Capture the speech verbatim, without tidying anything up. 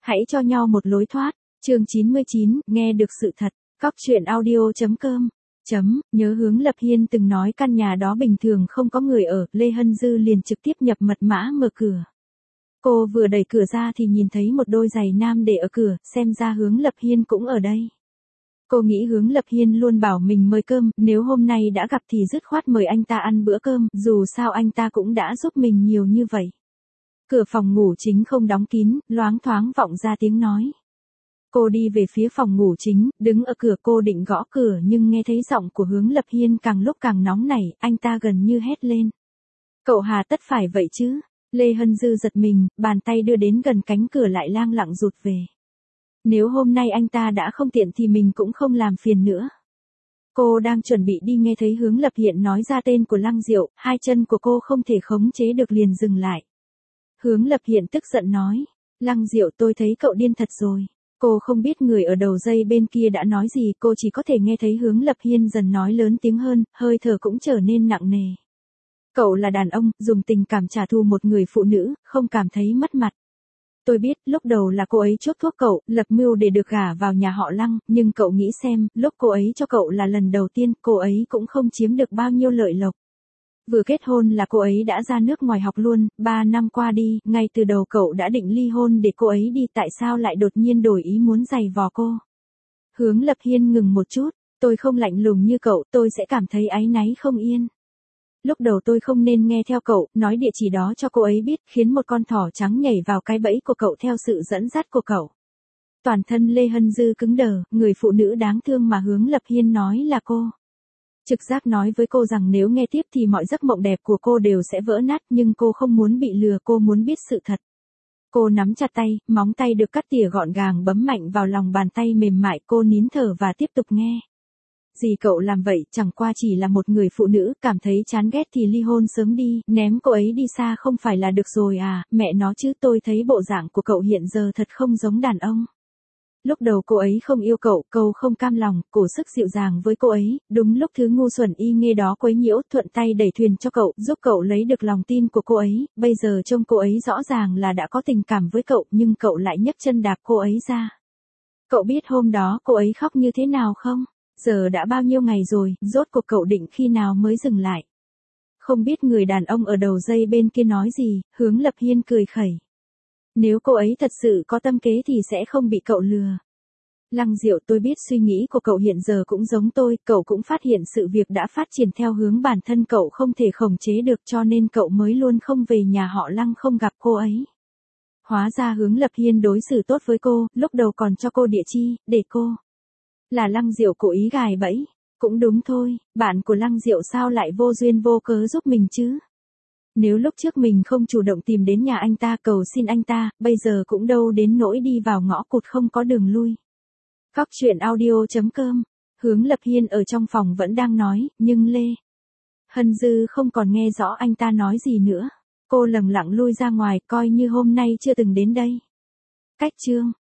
Hãy cho nhau một lối thoát. Chương chín mươi chín, nghe được sự thật. Cóc truyện audio chấm com. Chấm, nhớ Hướng Lập Hiên từng nói căn nhà đó bình thường không có người ở, Lê Hân Dư liền trực tiếp nhập mật mã mở cửa. Cô vừa đẩy cửa ra thì nhìn thấy một đôi giày nam để ở cửa, xem ra Hướng Lập Hiên cũng ở đây. Cô nghĩ Hướng Lập Hiên luôn bảo mình mời cơm, nếu hôm nay đã gặp thì dứt khoát mời anh ta ăn bữa cơm, dù sao anh ta cũng đã giúp mình nhiều như vậy. Cửa phòng ngủ chính không đóng kín, loáng thoáng vọng ra tiếng nói. Cô đi về phía phòng ngủ chính, đứng ở cửa cô định gõ cửa nhưng nghe thấy giọng của Hướng Lập Hiên càng lúc càng nóng nảy, anh ta gần như hét lên. Cậu hà tất phải vậy chứ? Lê Hân Dư giật mình, bàn tay đưa đến gần cánh cửa lại lang lặng rụt về. Nếu hôm nay anh ta đã không tiện thì mình cũng không làm phiền nữa. Cô đang chuẩn bị đi nghe thấy Hướng Lập Hiên nói ra tên của Lăng Diệu, hai chân của cô không thể khống chế được liền dừng lại. Hướng Lập Hiên tức giận nói, Lăng Diệu tôi thấy cậu điên thật rồi. Cô không biết người ở đầu dây bên kia đã nói gì, cô chỉ có thể nghe thấy Hướng Lập Hiên dần nói lớn tiếng hơn, hơi thở cũng trở nên nặng nề. Cậu là đàn ông, dùng tình cảm trả thù một người phụ nữ, không cảm thấy mất mặt. Tôi biết, lúc đầu là cô ấy chốt thuốc cậu, lập mưu để được gả vào nhà họ Lăng, nhưng cậu nghĩ xem, lúc cô ấy cho cậu là lần đầu tiên, cô ấy cũng không chiếm được bao nhiêu lợi lộc. Vừa kết hôn là cô ấy đã ra nước ngoài học luôn, ba năm qua đi, ngay từ đầu cậu đã định ly hôn để cô ấy đi, tại sao lại đột nhiên đổi ý muốn giày vò cô? Hướng Lập Hiên ngừng một chút, tôi không lạnh lùng như cậu, tôi sẽ cảm thấy áy náy không yên. Lúc đầu tôi không nên nghe theo cậu, nói địa chỉ đó cho cô ấy biết, khiến một con thỏ trắng nhảy vào cái bẫy của cậu theo sự dẫn dắt của cậu. Toàn thân Lê Hân Dư cứng đờ, người phụ nữ đáng thương mà Hướng Lập Hiên nói là cô. Trực giác nói với cô rằng nếu nghe tiếp thì mọi giấc mộng đẹp của cô đều sẽ vỡ nát, nhưng cô không muốn bị lừa, cô muốn biết sự thật. Cô nắm chặt tay, móng tay được cắt tỉa gọn gàng bấm mạnh vào lòng bàn tay mềm mại, cô nín thở và tiếp tục nghe. Gì cậu làm vậy, chẳng qua chỉ là một người phụ nữ, cảm thấy chán ghét thì ly hôn sớm đi, ném cô ấy đi xa không phải là được rồi à, mẹ nó chứ, tôi thấy bộ dạng của cậu hiện giờ thật không giống đàn ông. Lúc đầu cô ấy không yêu cậu, cậu không cam lòng, cổ sức dịu dàng với cô ấy, đúng lúc thứ ngu xuẩn y nghê đó quấy nhiễu, thuận tay đẩy thuyền cho cậu, giúp cậu lấy được lòng tin của cô ấy, bây giờ trông cô ấy rõ ràng là đã có tình cảm với cậu, nhưng cậu lại nhấc chân đạp cô ấy ra. Cậu biết hôm đó cô ấy khóc như thế nào không? Giờ đã bao nhiêu ngày rồi, rốt cuộc cậu định khi nào mới dừng lại? Không biết người đàn ông ở đầu dây bên kia nói gì, Hướng Lập Hiên cười khẩy. Nếu cô ấy thật sự có tâm kế thì sẽ không bị cậu lừa. Lăng Diệu, tôi biết suy nghĩ của cậu hiện giờ cũng giống tôi, cậu cũng phát hiện sự việc đã phát triển theo hướng bản thân cậu không thể khống chế được, cho nên cậu mới luôn không về nhà họ Lăng không gặp cô ấy. Hóa ra Hướng Lập Hiên đối xử tốt với cô, lúc đầu còn cho cô địa chi, để cô. Là Lăng Diệu cố ý gài bẫy. Cũng đúng thôi, bạn của Lăng Diệu sao lại vô duyên vô cớ giúp mình chứ? Nếu lúc trước mình không chủ động tìm đến nhà anh ta cầu xin anh ta, bây giờ cũng đâu đến nỗi đi vào ngõ cụt không có đường lui. Cóc truyện audio chấm com. Hướng Lập Hiên ở trong phòng vẫn đang nói, nhưng Lê Hân Dư không còn nghe rõ anh ta nói gì nữa. Cô lẳng lặng lui ra ngoài, coi như hôm nay chưa từng đến đây. Cách chương